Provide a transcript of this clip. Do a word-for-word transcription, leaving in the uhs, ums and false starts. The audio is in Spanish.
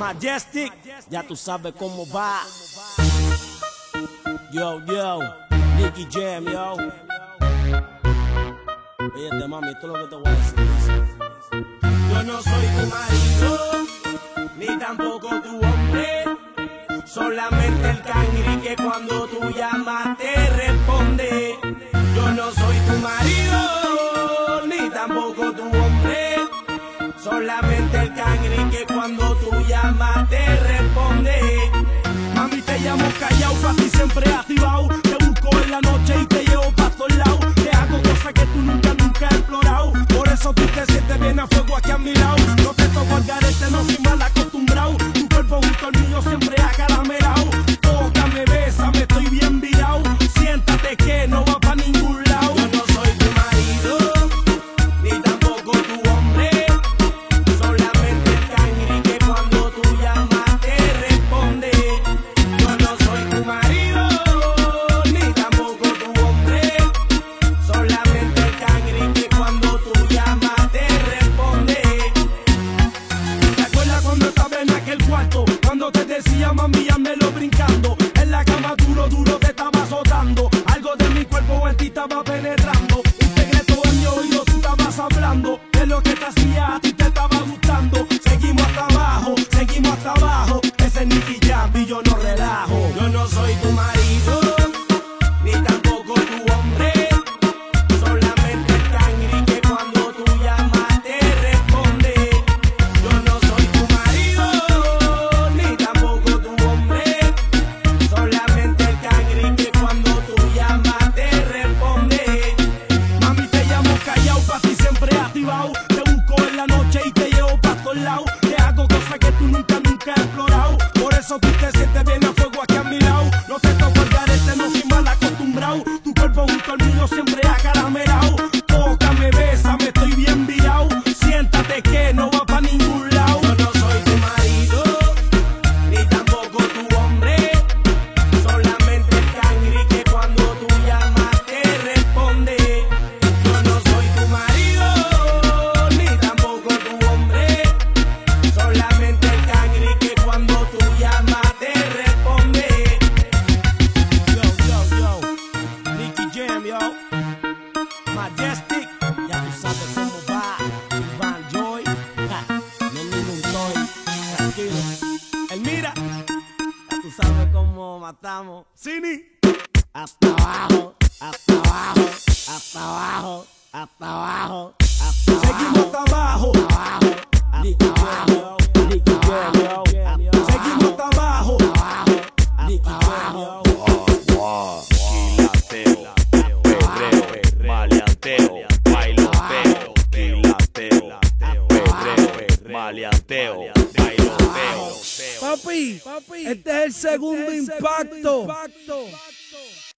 Majestic, ya tú sabes cómo va. Yo, yo, Nicky Jam, yo. Oye, mami, esto es lo que te voy a decir. Yo no soy tu marido, ni tampoco tu hombre. Solamente el cangri que cuando tú llamas te responde. Yo no soy tu marido, ni tampoco tu hombre. Solamente el cangri que cuando tú llamas te responde. Mami, te llamo callao, pa' ti siempre activado. Te busco en la noche y te llevo pa' todos lados. Te hago cosas que tú nunca, nunca has explorado. Por eso tú te sientes bien a fuego aquí a mi lado. No te toco al garete, no soy mal acostumbrado. Tu cuerpo junto al mío siempre acaramelado. Tócame, bésame, estoy bien virado. Siéntate que no va pa' ningún lado. Yo no soy tu marido, ni tampoco tu hombre. Solamente el cangri que cuando tú llamas te responde. Yo no soy tu marido, ni tampoco tu hombre. Solamente el cangri que cuando tú llamas te responde. ¿Te acuerdas cuando estaba en aquel cuarto? Cuando te decía mami, lo brincando. En la cama duro, duro te estaba azotando. Algo de mi cuerpo en ti estaba penetrando. Un secreto en mi oído tú estabas hablando. De lo que te hacía a ti te estaba gustando. Seguimos hasta abajo, seguimos hasta abajo. Ese es Nicky Jam y yo no relajo. Yo no soy tu marido, ni tampoco tu hombre. Solamente el cangri que cuando tú llamas te responde. Yo no soy tu marido, ni tampoco tu hombre. Solamente el cangri que cuando tú llamas te responde. Mami, te llamo callao, pa' ti siempre activado. Te busco en la noche y te llevo pa' todos lados. Te hago cosas que tú nunca, nunca has explorado. Por eso tú te sientes bien a fuego aquí a mi lado. No te toco el garete, no soy mal acostumbrado. Tu cuerpo junto al mío siempre acaramelado. Tócame, bésame, estoy bien virado. Siéntate que no va pa' ningún lado. Yo no soy tu marido, ni tampoco tu hombre. Solamente el cangri que cuando tú llamas te responde. Yo no soy tu marido, ni tampoco tu hombre. Solamente el cangri que cuando tú llamas te responde. Yo, yo, yo, Nicky Jam, yo. Majestic, ya tú sabes cómo va. Iván Joy, ja, no hay ningún toy, tranquilo. El mira, ya tú sabes cómo matamos. Cini, hasta abajo, hasta abajo, hasta abajo, hasta abajo, hasta abajo. Seguimos hasta abajo, hasta abajo, Nicky Jam, yo, Nicky Jam, yo. Seguimos hasta abajo, Nicky Jam, yo. Quilateo, perreo, maleanteo, bailoteo, quilateo, perreo, maleanteo, bailoteo. Papi, este es el segundo impacto.